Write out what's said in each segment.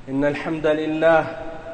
إن الحمد لله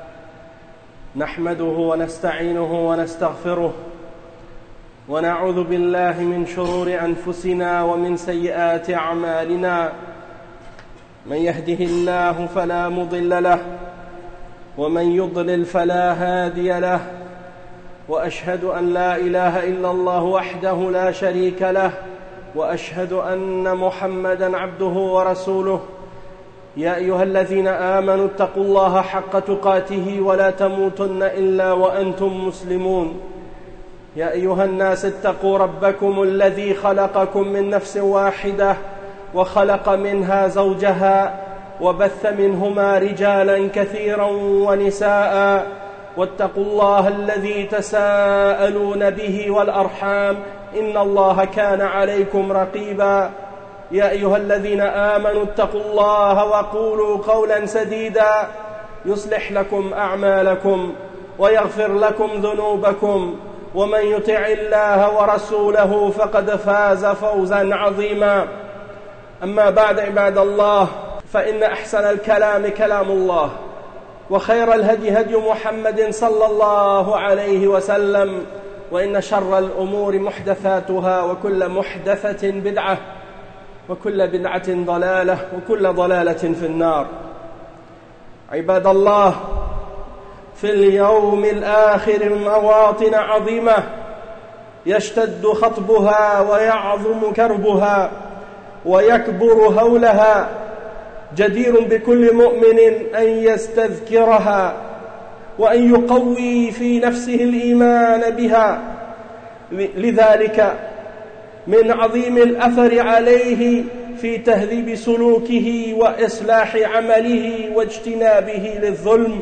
نحمده ونستعينه ونستغفره ونعوذ بالله من شرور أنفسنا ومن سيئات أعمالنا. من يهده الله فلا مضل له ومن يضلل فلا هادي له، وأشهد أن لا إله إلا الله وحده لا شريك له، وأشهد أن محمدًا عبده ورسوله. يا أيها الذين آمنوا اتقوا الله حق تقاته ولا تموتن إلا وأنتم مسلمون. يا أيها الناس اتقوا ربكم الذي خلقكم من نفس واحدة وخلق منها زوجها وبث منهما رجالا كثيرا ونساء، واتقوا الله الذي تساءلون به والأرحام إن الله كان عليكم رقيبا. يا أيها الذين آمنوا اتقوا الله وقولوا قولا سديدا يصلح لكم أعمالكم ويغفر لكم ذنوبكم، ومن يطع الله ورسوله فقد فاز فوزا عظيما. أما بعد، عباد الله، فإن أحسن الكلام كلام الله، وخير الهدي هدي محمد صلى الله عليه وسلم، وإن شر الأمور محدثاتها، وكل محدثة بدعة، وكل بدعة ضلالة، وكل ضلالة في النار. عباد الله، في اليوم الآخر مواطن عظيمة يشتد خطبها ويعظم كربها ويكبر هولها، جدير بكل مؤمن أن يستذكرها وأن يقوي في نفسه الإيمان بها. لذلك من عظيم الأثر عليه في تهذيب سلوكه وإصلاح عمله واجتنابه للظلم.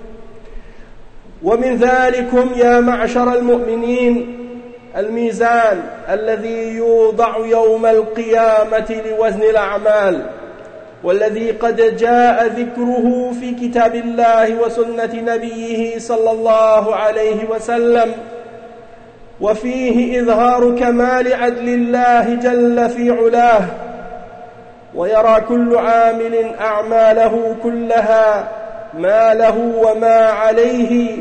ومن ذلكم يا معشر المؤمنين الميزان الذي يوضع يوم القيامة لوزن الأعمال، والذي قد جاء ذكره في كتاب الله وسنة نبيه صلى الله عليه وسلم، وفيه إظهار كمال عدل الله جل في علاه، ويرى كل عامل أعماله كلها ما له وما عليه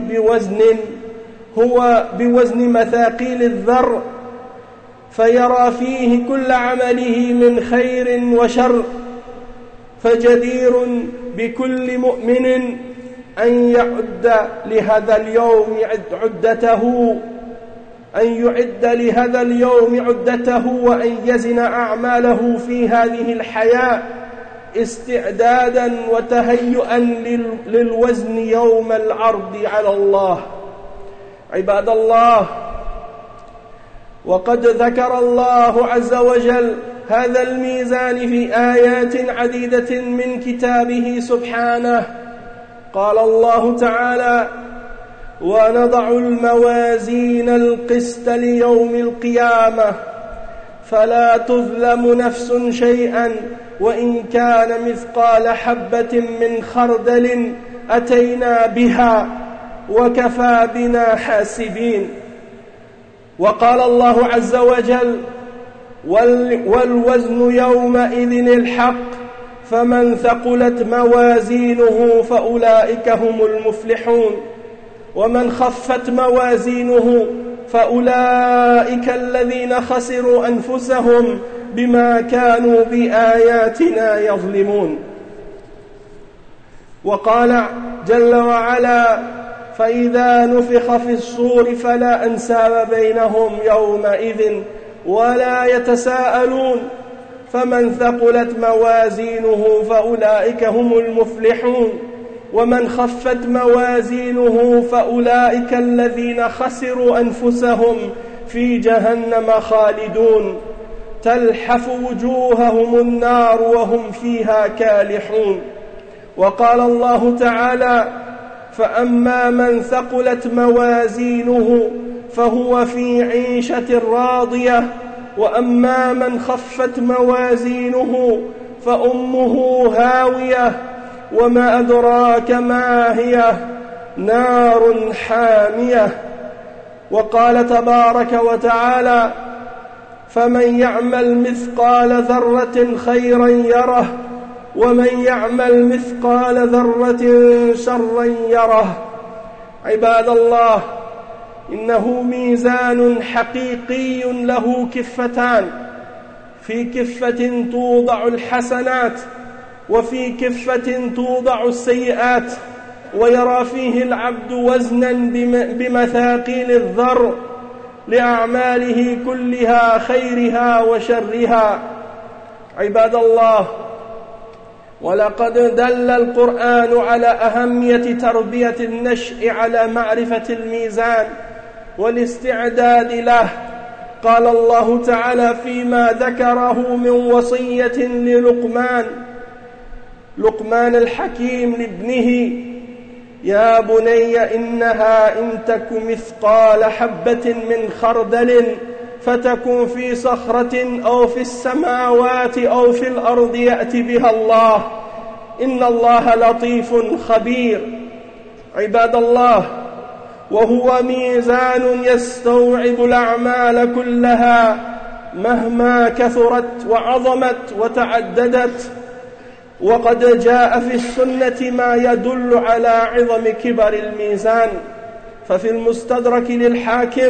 هو بوزن مثاقيل الذر، فيرى فيه كل عمله من خير وشر. فجدير بكل مؤمن أن يعد لهذا اليوم عدته وأن يزن أعماله في هذه الحياة استعدادا وتهيئا للوزن يوم العرض على الله. عباد الله، وقد ذكر الله عز وجل هذا الميزان في آيات عديدة من كتابه سبحانه. قال الله تعالى: ونضع الموازين القسط ليوم القيامة فلا تظلم نفس شيئا وإن كان مثقال حبة من خردل أتينا بها وكفى بنا حاسبين. وقال الله عز وجل: والوزن يومئذ الحق فمن ثقلت موازينه فأولئك هم المفلحون ومن خفت موازينه فأولئك الذين خسروا أنفسهم بما كانوا بآياتنا يظلمون. وقال جل وعلا: فإذا نفخ في الصور فلا أنساب بينهم يومئذ ولا يتساءلون فمن ثقلت موازينه فأولئك هم المفلحون ومن خفت موازينه فأولئك الذين خسروا أنفسهم في جهنم خالدون تلحف وجوههم النار وهم فيها كالحون. وقال الله تعالى: فأما من ثقلت موازينه فهو في عيشة راضية وأما من خفت موازينه فأمه هاوية وما أدراك ما هي نار حامية. وقال تبارك وتعالى: فمن يعمل مثقال ذرة خيرا يره ومن يعمل مثقال ذرة شرا يره. عباد الله، إنه ميزان حقيقي له كفتان، في كفة توضع الحسنات وفي كفة توضع السيئات، ويرى فيه العبد وزنا بمثاقيل الذر لأعماله كلها، خيرها وشرها. عباد الله، ولقد دل القرآن على أهمية تربية النشء على معرفة الميزان والاستعداد له. قال الله تعالى فيما ذكره من وصية لقمان الحكيم لابنه: يا بني إنها إن تك مثقال حبة من خردل فتكن في صخرة أو في السماوات أو في الأرض يأتي بها الله، إن الله لطيف خبير. عباد الله، وهو ميزان يستوعب الأعمال كلها مهما كثرت وعظمت وتعددت. وقد جاء في السنة ما يدل على عظم كبر الميزان. ففي المستدرك للحاكم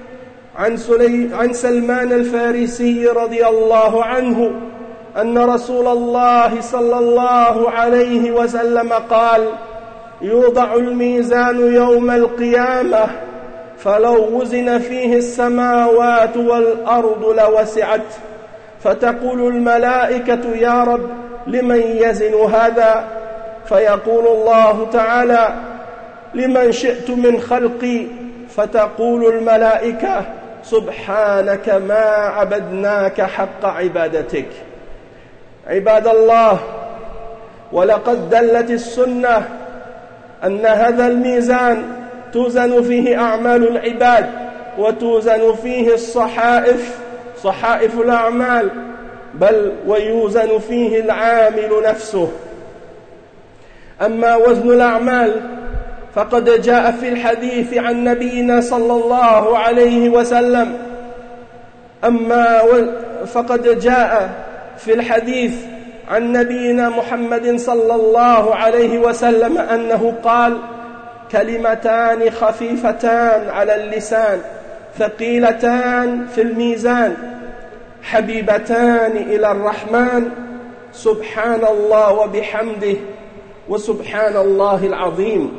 عن سلمان الفارسي رضي الله عنه أن رسول الله صلى الله عليه وسلم قال: يوضع الميزان يوم القيامة فلو وزن فيه السماوات والأرض لوسعت، فتقول الملائكة: يا رب لمن يزن هذا؟ فيقول الله تعالى: لمن شئت من خلقي. فتقول الملائكة: سبحانك ما عبدناك حق عبادتك. عباد الله، ولقد دلت السنة أن هذا الميزان توزن فيه أعمال العباد، وتوزن فيه صحائف الأعمال، بل ويوزن فيه العامل نفسه. أما وزن الأعمال فقد جاء في الحديث عن نبينا صلى الله عليه وسلم فقد جاء في الحديث عن نبينا محمد صلى الله عليه وسلم أنه قال: كلمتان خفيفتان على اللسان ثقيلتان في الميزان حبيبتان إلى الرحمن، سبحان الله وبحمده وسبحان الله العظيم.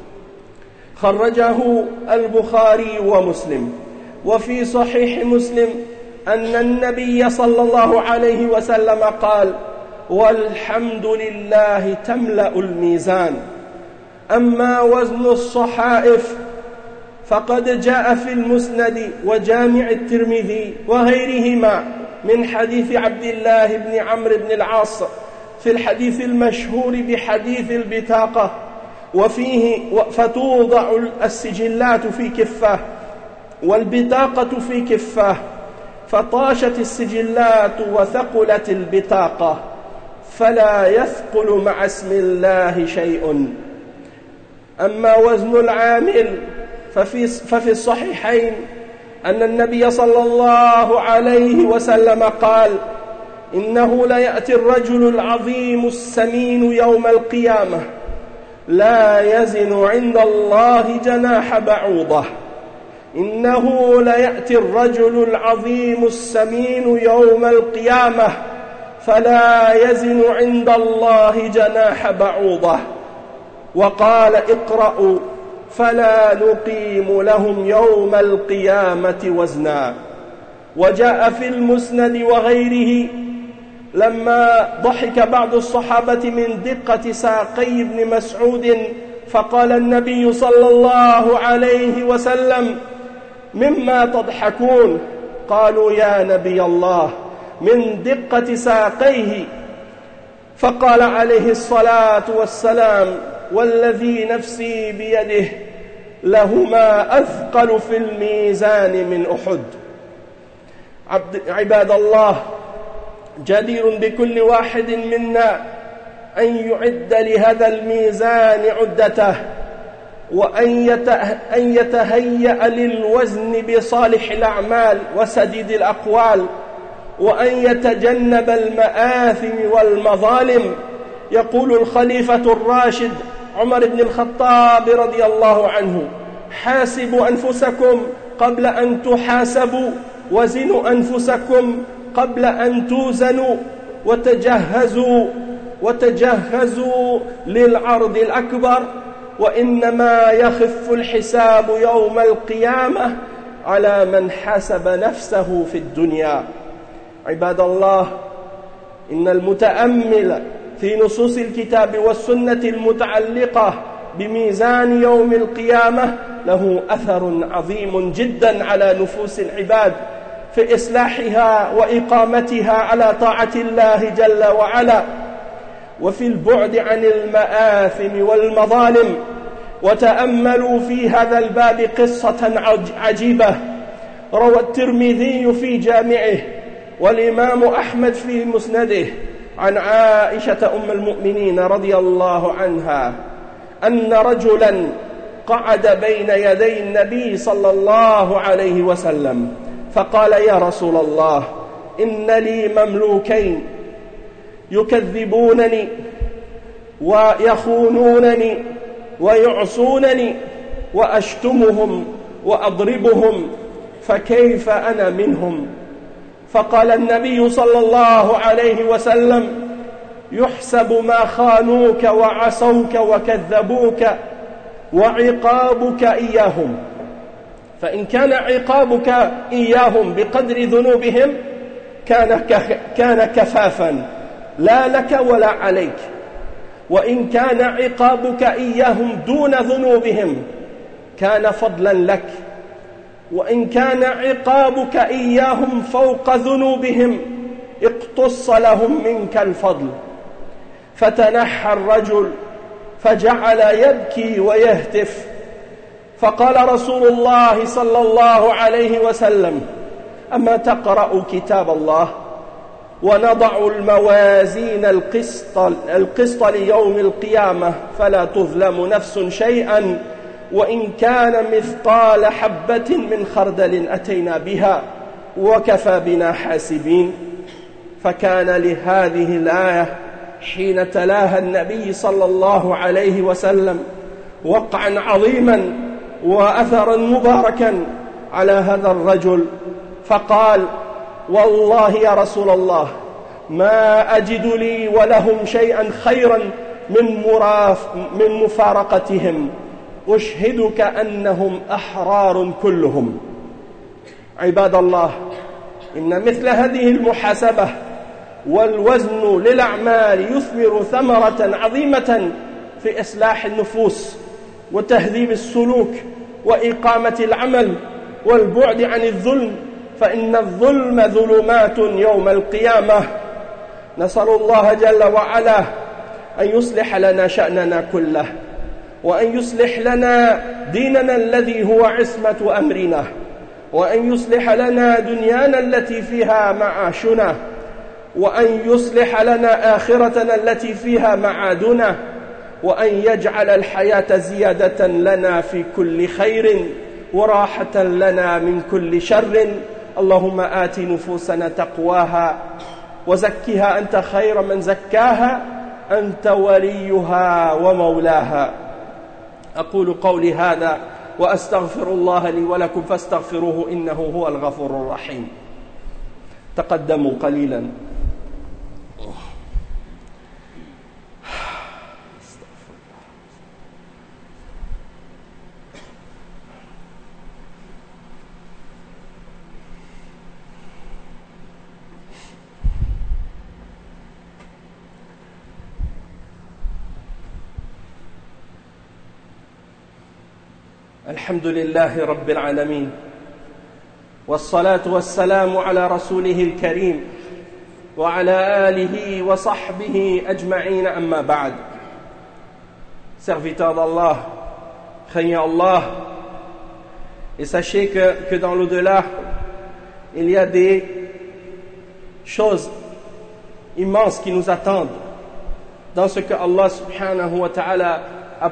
خرجه البخاري ومسلم. وفي صحيح مسلم أن النبي صلى الله عليه وسلم قال: والحمد لله تملأ الميزان. أما وزن الصحائف فقد جاء في المسند وجامع الترمذي وغيرهما من حديث عبد الله بن عمرو بن العاص في الحديث المشهور بحديث البطاقة، وفيه: فتوضع السجلات في كفة والبطاقة في كفة، فطاشت السجلات وثقلت البطاقة، فلا يثقل مع اسم الله شيء. أما وزن العامل ففي الصحيحين أن النبي صلى الله عليه وسلم قال: إنه ليأتي الرجل العظيم السمين يوم القيامة لا يزن عند الله جناح بعوضة. إنه ليأتي الرجل العظيم السمين يوم القيامة فلا يزن عند الله جناح بعوضة. وقال: اقرأوا فلا نقيم لهم يوم القيامة وزنا. وجاء في المسند وغيره لما ضحك بعض الصحابة من دقة ساقي ابن مسعود، فقال النبي صلى الله عليه وسلم: مما تضحكون؟ قالوا: يا نبي الله، من دقة ساقيه. فقال عليه الصلاة والسلام: والذي نفسي بيده لهما أثقل في الميزان من أحد. عباد الله، جدير بكل واحد منا أن يعد لهذا الميزان عدته، وأن يتهيأ للوزن بصالح الأعمال وسديد الأقوال، وأن يتجنب المآثم والمظالم. يقول الخليفة الراشد عمر بن الخطاب رضي الله عنه: حاسبوا أنفسكم قبل أن تحاسبوا، وزنوا أنفسكم قبل أن توزنوا، وتجهزوا للعرض الأكبر، وإنما يخف الحساب يوم القيامة على من حاسب نفسه في الدنيا. عباد الله، إن المتأمل في نصوص الكتاب والسنة المتعلقة بميزان يوم القيامة له أثر عظيم جدا على نفوس العباد في إصلاحها وإقامتها على طاعة الله جل وعلا، وفي البعد عن المآثم والمظالم. وتأملوا في هذا الباب قصة عجيبة روى الترمذي في جامعه والإمام أحمد في مسنده عن عائشة أم المؤمنين رضي الله عنها أن رجلا قعد بين يدي النبي صلى الله عليه وسلم فقال: يا رسول الله، إن لي مملوكين يكذبونني ويخونونني ويعصونني وأشتمهم وأضربهم، فكيف أنا منهم؟ فقال النبي صلى الله عليه وسلم: يحسب ما خانوك وعصوك وكذبوك وعقابك إياهم، فإن كان عقابك إياهم بقدر ذنوبهم كان كفافا لا لك ولا عليك، وإن كان عقابك إياهم دون ذنوبهم كان فضلا لك، وإن كان عقابك إياهم فوق ذنوبهم اقتص لهم منك الفضل. فتنحى الرجل فجعل يبكي ويهتف، فقال رسول الله صلى الله عليه وسلم: أما تقرأ كتاب الله؟ ونضع الموازين القسط ليوم القيامة فلا تظلم نفس شيئا، وإن كان مثقال حبة من خردل أتينا بها وكفى بنا حاسبين. فكان لهذه الآية حين تلاها النبي صلى الله عليه وسلم وقعا عظيما وأثرا مباركا على هذا الرجل، فقال: والله يا رسول الله ما أجد لي ولهم شيئا خيرا من مفارقتهم، أشهدك أنهم أحرار كلهم. عباد الله، إن مثل هذه المحاسبة والوزن للأعمال يثمر ثمرة عظيمة في إصلاح النفوس وتهذيب السلوك وإقامة العمل والبعد عن الظلم، فإن الظلم ظلمات يوم القيامة. نسأل الله جل وعلا أن يصلح لنا شأننا كله، وأن يصلح لنا ديننا الذي هو عصمة أمرنا، وأن يصلح لنا دنيانا التي فيها معاشنا، وأن يصلح لنا آخرتنا التي فيها معادنا، وأن يجعل الحياة زيادة لنا في كل خير وراحة لنا من كل شر. اللهم آت نفوسنا تقواها وزكها أنت خير من زكاها، أنت وليها ومولاها. أقول قولي هذا وأستغفر الله لي ولكم فاستغفروه إنه هو الغفور الرحيم. تقدموا قليلا. الحمد لله رب العالمين، والصلاة والسلام على رسوله الكريم وعلى آله وصحبه أجمعين. أما بعد. Serviteurs d'Allah, craignez Allah et sachez que dans l'au-delà il y a des choses immenses qui nous attendent dans ce que Allah subhanahu wa ta'ala a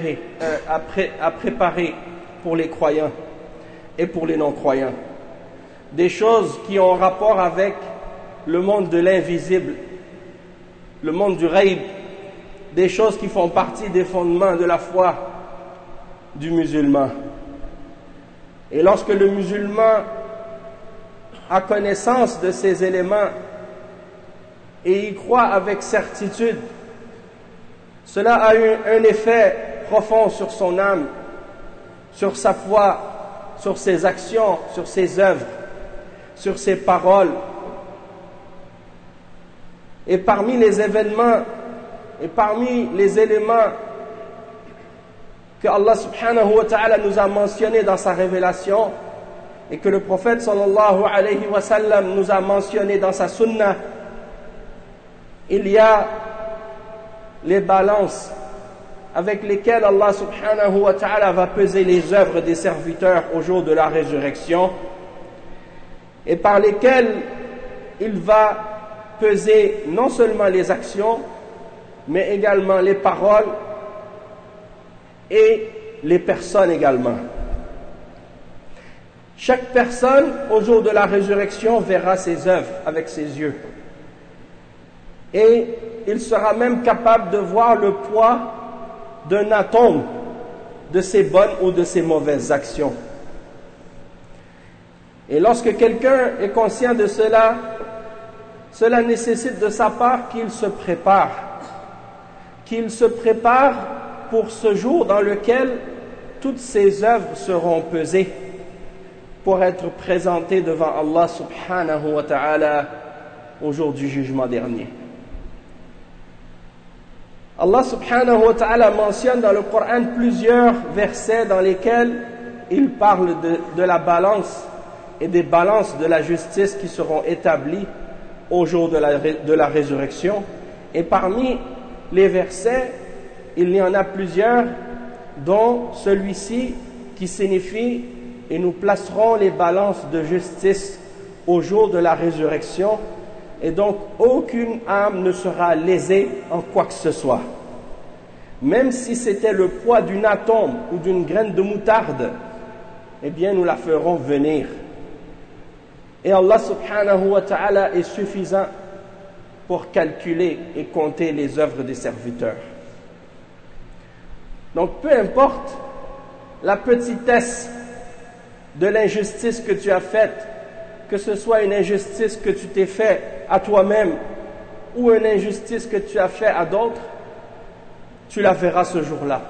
préparé pour les croyants et pour les non-croyants. Des choses qui ont rapport avec le monde de l'invisible, le monde du ghaib, des choses qui font partie des fondements de la foi du musulman. Et lorsque le musulman a connaissance de ces éléments et y croit avec certitude, cela a eu un effet profond sur son âme, sur sa foi, sur ses actions, sur ses œuvres, sur ses paroles. Et parmi les événements et parmi les éléments que Allah subhanahu wa ta'ala nous a mentionnés dans sa révélation et que le prophète sallallahu alayhi wa sallam nous a mentionnés dans sa sunnah, il y a les balances avec lesquelles Allah subhanahu wa ta'ala va peser les œuvres des serviteurs au jour de la résurrection et par lesquelles il va peser non seulement les actions mais également les paroles et les personnes également. Chaque personne au jour de la résurrection verra ses œuvres avec ses yeux et il sera même capable de voir le poids d'un atome de ses bonnes ou de ses mauvaises actions. Et lorsque quelqu'un est conscient de cela, cela nécessite de sa part qu'il se prépare pour ce jour dans lequel toutes ses œuvres seront pesées pour être présentées devant Allah subhanahu wa ta'ala au jour du jugement dernier. Allah subhanahu wa ta'ala mentionne dans le Coran plusieurs versets dans lesquels il parle de la balance et des balances de la justice qui seront établies au jour de la résurrection. Et parmi les versets, il y en a plusieurs, dont celui-ci qui signifie « Et nous placerons les balances de justice au jour de la résurrection » et donc aucune âme ne sera lésée en quoi que ce soit. Même si c'était le poids d'une atome ou d'une graine de moutarde, eh bien nous la ferons venir. Et Allah subhanahu wa ta'ala est suffisant pour calculer et compter les œuvres des serviteurs. Donc peu importe la petitesse de l'injustice que tu as faite, que ce soit une injustice que tu t'es fait à toi-même ou une injustice que tu as fait à d'autres, tu la verras ce jour-là,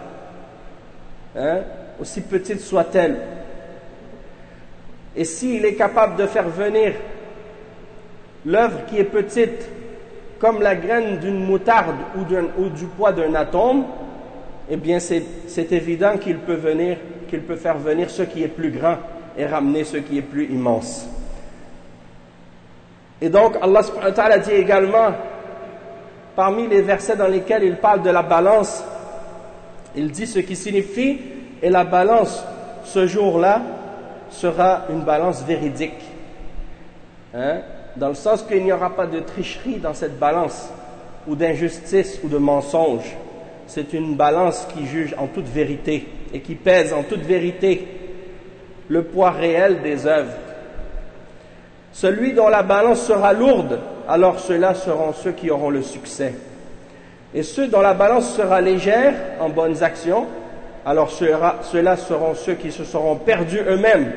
aussi petite soit-elle. Et s'il est capable de faire venir l'œuvre qui est petite, comme la graine d'une moutarde ou du poids d'un atome, eh bien c'est évident qu'il peut faire venir ce qui est plus grand et ramener ce qui est plus immense. Et donc Allah subhanahu wa ta'ala dit également, parmi les versets dans lesquels il parle de la balance, il dit ce qui signifie, et la balance ce jour-là sera une balance véridique. Dans le sens qu'il n'y aura pas de tricherie dans cette balance, ou d'injustice, ou de mensonge. C'est une balance qui juge en toute vérité, et qui pèse en toute vérité le poids réel des œuvres. Celui dont la balance sera lourde, alors ceux-là seront ceux qui auront le succès. Et ceux dont la balance sera légère en bonnes actions, alors ceux-là seront ceux qui se seront perdus eux-mêmes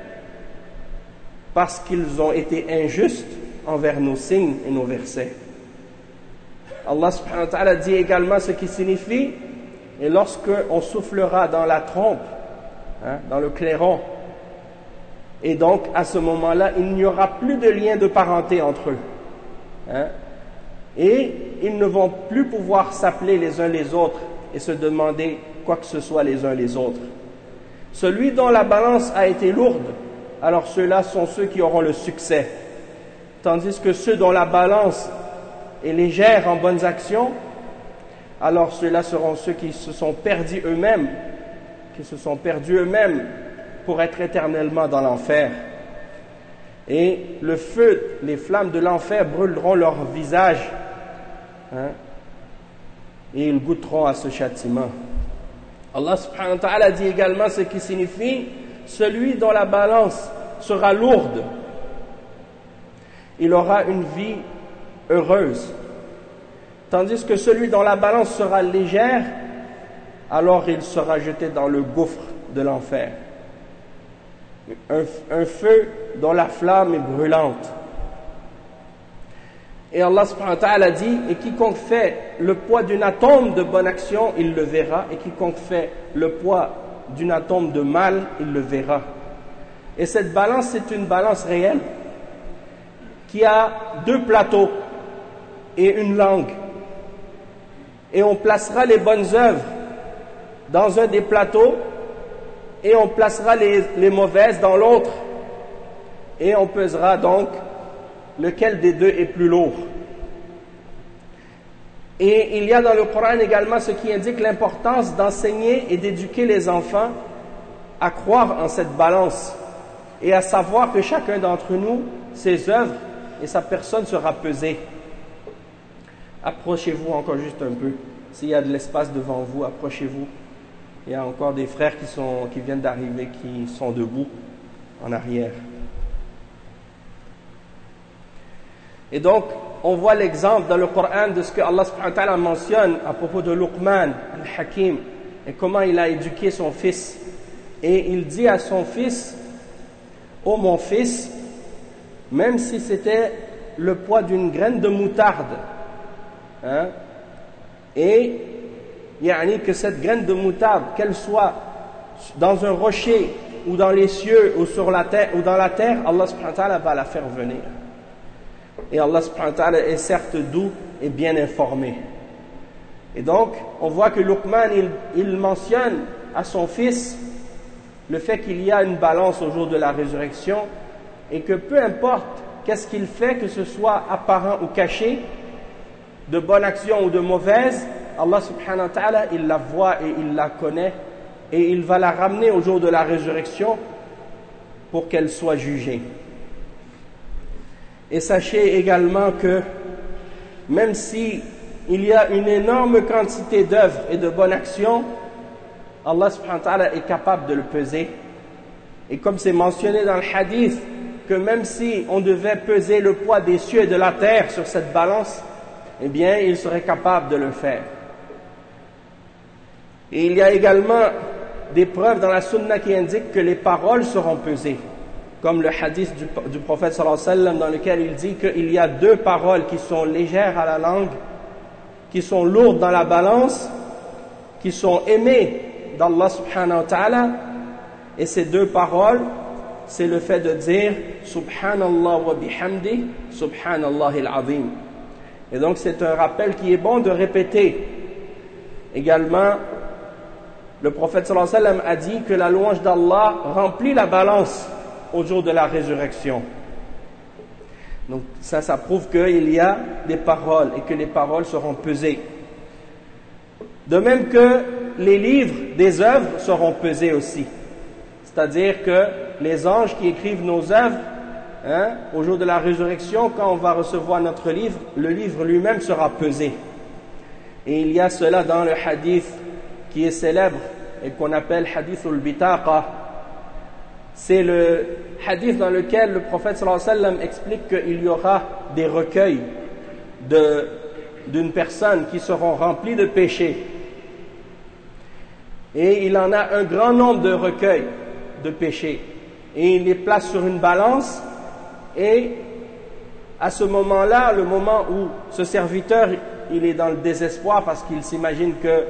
parce qu'ils ont été injustes envers nos signes et nos versets. Allah subhanahu wa ta'ala dit également ce qui signifie, et lorsque on soufflera dans la trompe, dans le clairon, et donc à ce moment-là, il n'y aura plus de lien de parenté entre eux. Et ils ne vont plus pouvoir s'appeler les uns les autres et se demander quoi que ce soit les uns les autres. Celui dont la balance a été lourde, alors ceux-là sont ceux qui auront le succès. Tandis que ceux dont la balance est légère en bonnes actions, alors ceux-là seront ceux qui se sont perdus eux-mêmes, pour être éternellement dans l'enfer. Et le feu, les flammes de l'enfer brûleront leur visage, et ils goûteront à ce châtiment. Allah subhanahu wa ta'ala dit également ce qui signifie celui dont la balance sera lourde. il aura une vie heureuse. Tandis que celui dont la balance sera légère, alors il sera jeté dans le gouffre de l'enfer. Un feu dont la flamme est brûlante. Et Allah subhanahu wa ta'ala dit, et quiconque fait le poids d'une atome de bonne action, il le verra, et quiconque fait le poids d'une atome de mal, il le verra. Et cette balance, c'est une balance réelle, qui a 2 plateaux et une langue. Et on placera les bonnes œuvres dans un des plateaux, et on placera les mauvaises dans l'autre. Et on pesera donc lequel des deux est plus lourd. Et il y a dans le Coran également ce qui indique l'importance d'enseigner et d'éduquer les enfants à croire en cette balance et à savoir que chacun d'entre nous, ses œuvres et sa personne sera pesée. Approchez-vous encore juste un peu. S'il y a de l'espace devant vous, approchez-vous. Il y a encore des frères qui viennent d'arriver, qui sont debout en arrière. Et donc, on voit l'exemple dans le Coran de ce que Allah subhanahu wa ta'ala mentionne à propos de Luqman al-Hakim et comment il a éduqué son fils. Et il dit à son fils, « Ô mon fils, même si c'était le poids d'une graine de moutarde, hein, et que cette graine de moutarde, qu'elle soit dans un rocher ou dans les cieux ou sur la terre ou dans la terre, Allah subhanahu wa ta'ala va la faire venir. » Et Allah subhanahu wa ta'ala est certes doux et bien informé. Et donc, on voit que Luqman, il mentionne à son fils le fait qu'il y a une balance au jour de la résurrection et que peu importe qu'est-ce qu'il fait, que ce soit apparent ou caché, de bonne action ou de mauvaise, Allah subhanahu wa ta'ala, il la voit et il la connaît et il va la ramener au jour de la résurrection pour qu'elle soit jugée. Et sachez également que même si il y a une énorme quantité d'œuvres et de bonnes actions, Allah subhanahu wa ta'ala est capable de le peser. Et comme c'est mentionné dans le hadith, que même si on devait peser le poids des cieux et de la terre sur cette balance, eh bien, il serait capable de le faire. Et il y a également des preuves dans la sunna qui indiquent que les paroles seront pesées. Comme le hadith du prophète sallallahu alayhi wa sallam dans lequel il dit qu'il y a 2 paroles qui sont légères à la langue, qui sont lourdes dans la balance, qui sont aimées d'Allah subhanahu wa ta'ala, et ces 2 paroles, c'est le fait de dire Subhanallah wa bihamdi, Subhanallah al-azim. Et donc c'est un rappel qui est bon de répéter. Également, le prophète sallallahu alayhi wa sallam a dit que la louange d'Allah remplit la balance au jour de la résurrection. Donc ça prouve qu'il y a des paroles et que les paroles seront pesées. De même que les livres des œuvres seront pesés aussi. C'est-à-dire que les anges qui écrivent nos œuvres, au jour de la résurrection, quand on va recevoir notre livre, le livre lui-même sera pesé. Et il y a cela dans le hadith qui est célèbre et qu'on appelle hadith al-bitaqa. C'est le hadith dans lequel le prophète sallallahu alayhi wa sallam explique qu'il y aura des recueils d'une personne qui seront remplis de péchés. Et il en a un grand nombre de recueils de péchés. Et il les place sur une balance. Et à ce moment-là, le moment où ce serviteur, il est dans le désespoir parce qu'il s'imagine que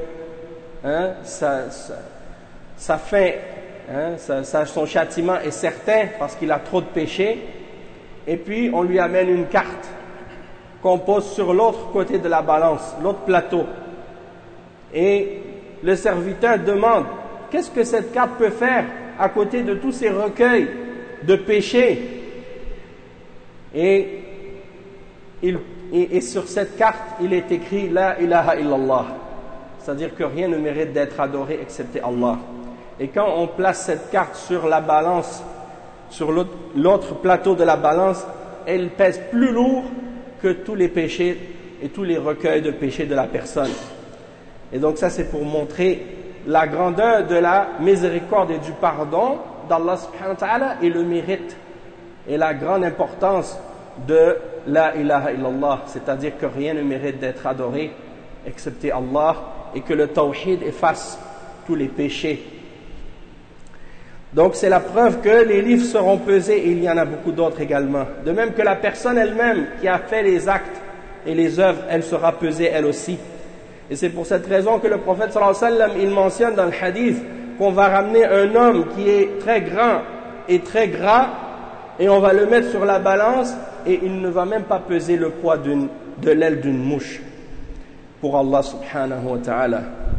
sa fin, son châtiment est certain parce qu'il a trop de péchés, et puis on lui amène une carte qu'on pose sur l'autre côté de la balance, l'autre plateau, et le serviteur demande qu'est-ce que cette carte peut faire à côté de tous ces recueils de péchés, et sur cette carte il est écrit La ilaha illallah, c'est-à-dire que rien ne mérite d'être adoré excepté Allah. Et quand on place cette carte sur la balance, sur l'autre plateau de la balance, elle pèse plus lourd que tous les péchés et tous les recueils de péchés de la personne. Et donc ça c'est pour montrer la grandeur de la miséricorde et du pardon d'Allah subhanahu wa ta'ala et le mérite et la grande importance de la ilaha illallah, c'est-à-dire que rien ne mérite d'être adoré excepté Allah, et que le tawhid efface tous les péchés. Donc c'est la preuve que les livres seront pesés, et il y en a beaucoup d'autres également. De même que la personne elle-même qui a fait les actes et les œuvres, elle sera pesée elle aussi. Et c'est pour cette raison que le prophète sallallahu alayhi wa sallam, il mentionne dans le hadith qu'on va ramener un homme qui est très grand et très gras, et on va le mettre sur la balance, et il ne va même pas peser le poids de l'aile d'une mouche pour Allah subhanahu wa ta'ala.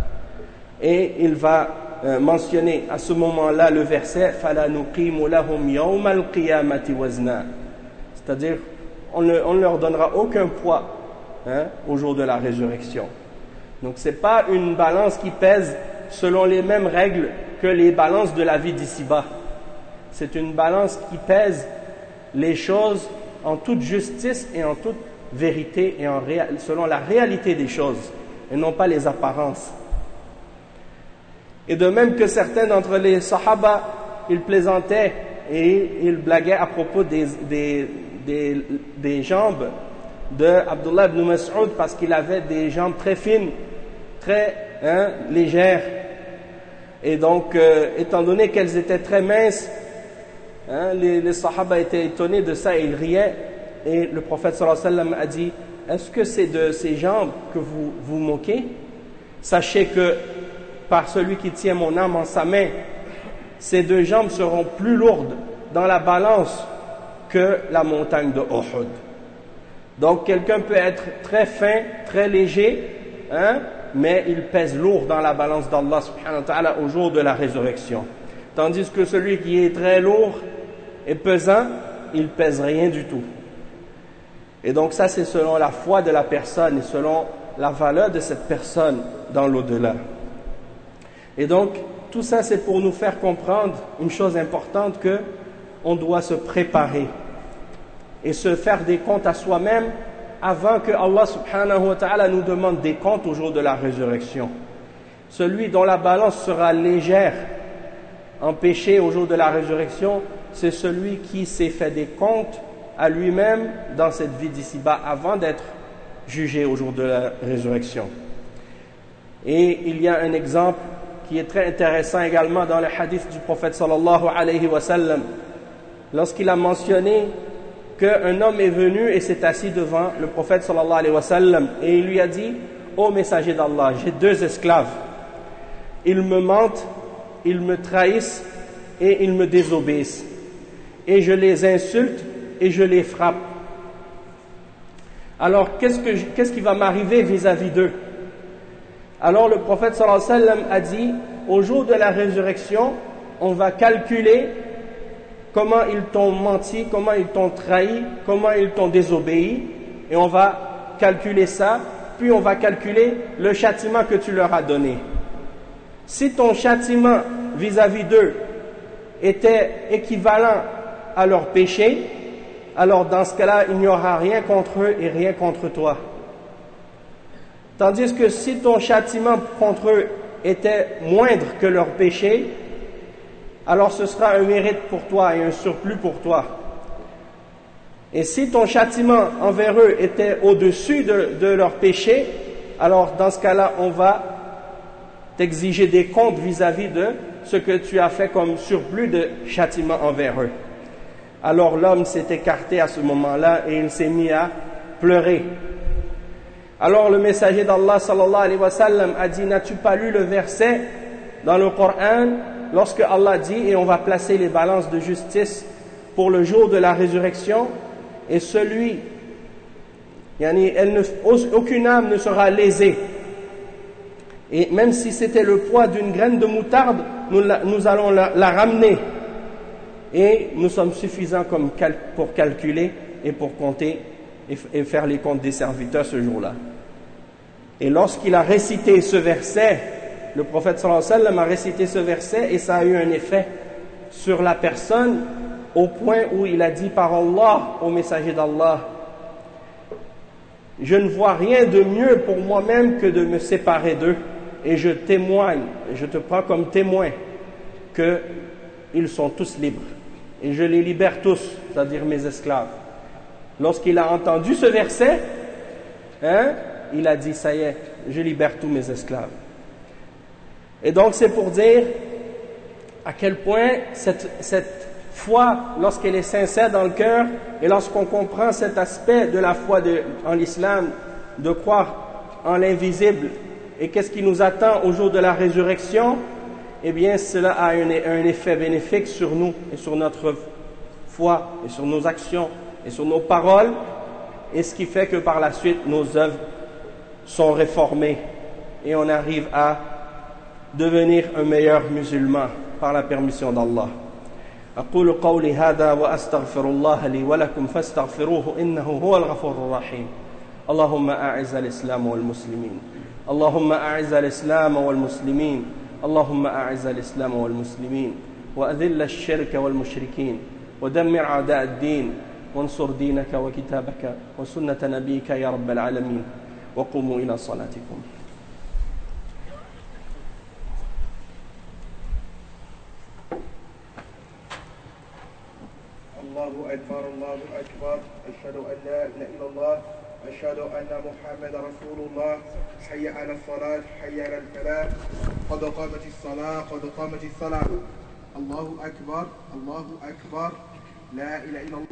Et il va mentionner à ce moment-là le verset فَلَا نُقِيمُ لَهُمْ يَوْمَ الْقِيَامَةِ وَزْنًا, c'est-à-dire on ne leur donnera aucun poids au jour de la résurrection. Donc ce n'est pas une balance qui pèse selon les mêmes règles que les balances de la vie d'ici-bas. C'est une balance qui pèse les choses en toute justice et en toute vérité et selon la réalité des choses et non pas les apparences. Et de même que certains d'entre les sahaba, ils plaisantaient et ils blaguaient à propos des jambes de Abdullah ibn Mas'ud, parce qu'il avait des jambes très fines, très légères. Et donc, étant donné qu'elles étaient très minces, les sahaba étaient étonnés de ça et ils riaient. Et le prophète sallallahu alayhi wa sallam a dit: est-ce que c'est de ces jambes que vous vous moquez? Sachez que par celui qui tient mon âme en sa main, ces deux jambes seront plus lourdes dans la balance que la montagne de Uhud. Donc quelqu'un peut être très fin, très léger, mais il pèse lourd dans la balance d'Allah subhanahu wa ta'ala au jour de la résurrection. Tandis que celui qui est très lourd et pesant, il pèse rien du tout. Et donc ça, c'est selon la foi de la personne et selon la valeur de cette personne dans l'au-delà. Et donc, tout ça, c'est pour nous faire comprendre une chose importante, que on doit se préparer et se faire des comptes à soi-même avant que Allah subhanahu wa ta'ala nous demande des comptes au jour de la résurrection. Celui dont la balance sera légère en péché au jour de la résurrection, c'est celui qui s'est fait des comptes à lui-même dans cette vie d'ici-bas avant d'être jugé au jour de la résurrection. Et il y a un exemple qui est très intéressant également dans le hadith du prophète sallallahu alayhi wa sallam, lorsqu'il a mentionné qu'un homme est venu et s'est assis devant le prophète sallallahu alayhi wa sallam et il lui a dit: ô messager d'Allah, j'ai deux esclaves, ils me mentent, ils me trahissent et ils me désobéissent, et je les insulte et je les frappe. Alors qu'est-ce qui va m'arriver vis-à-vis d'eux? Alors le prophète sallallahu alayhi wa sallam a dit: au jour de la résurrection, on va calculer comment ils t'ont menti, comment ils t'ont trahi, comment ils t'ont désobéi, et on va calculer ça, puis on va calculer le châtiment que tu leur as donné. Si ton châtiment vis-à-vis d'eux était équivalent à leur péché, alors dans ce cas-là, il n'y aura rien contre eux et rien contre toi. Tandis que si ton châtiment contre eux était moindre que leur péché, alors ce sera un mérite pour toi et un surplus pour toi. Et si ton châtiment envers eux était au-dessus de leur péché, alors dans ce cas-là, on va t'exiger des comptes vis-à-vis de ce que tu as fait comme surplus de châtiment envers eux. Alors l'homme s'est écarté à ce moment-là et il s'est mis à pleurer. Alors le messager d'Allah sallallahu alayhi wa sallam a dit: n'as-tu pas lu le verset dans le Coran lorsque Allah dit: et on va placer les balances de justice pour le jour de la résurrection, et celui, aucune âme ne sera lésée, et même si c'était le poids d'une graine de moutarde, nous allons la ramener, et nous sommes suffisants pour calculer et pour compter et faire les comptes des serviteurs ce jour-là. Et lorsqu'il a récité ce verset, le prophète sallallahu alayhi wa sallam a récité ce verset, et ça a eu un effet sur la personne au point où il a dit par Allah au messager d'Allah: je ne vois rien de mieux pour moi-même que de me séparer d'eux, et je témoigne, je te prends comme témoin qu'ils sont tous libres, et je les libère tous, c'est-à-dire mes esclaves. lorsqu'il a entendu ce verset, il a dit, ça y est, je libère tous mes esclaves. Et donc c'est pour dire à quel point cette foi, lorsqu'elle est sincère dans le cœur, et lorsqu'on comprend cet aspect de la foi en l'islam, de croire en l'invisible, et qu'est-ce qui nous attend au jour de la résurrection, eh bien cela a un effet bénéfique sur nous, et sur notre foi, et sur nos actions, et sur nos paroles, et ce qui fait que par la suite, nos œuvres sont réformées, et on arrive à devenir un meilleur musulman par la permission d'Allah. أقول قولي هذا وأستغفر الله لي ولكم فاستغفروه إنه هو الغفور الرحيم. اللهم أعز الإسلام والمسلمين. اللهم أعز الإسلام والمسلمين. اللهم أعز الإسلام والمسلمين وأذل الشرك والمشركين ودمر أعداء الدين وانصر دينك وكتابك وسنة نبيك يا رب العالمين. وقوموا إلى صلاتكم. الله أكبر الله أكبر أشهد أن لا إله إلا الله أشهد أن محمد رسول الله حي على الصلاة حي على الفلاح قد قامت الصلاة قد قامت الصلاة الله أكبر لا إله إلا الله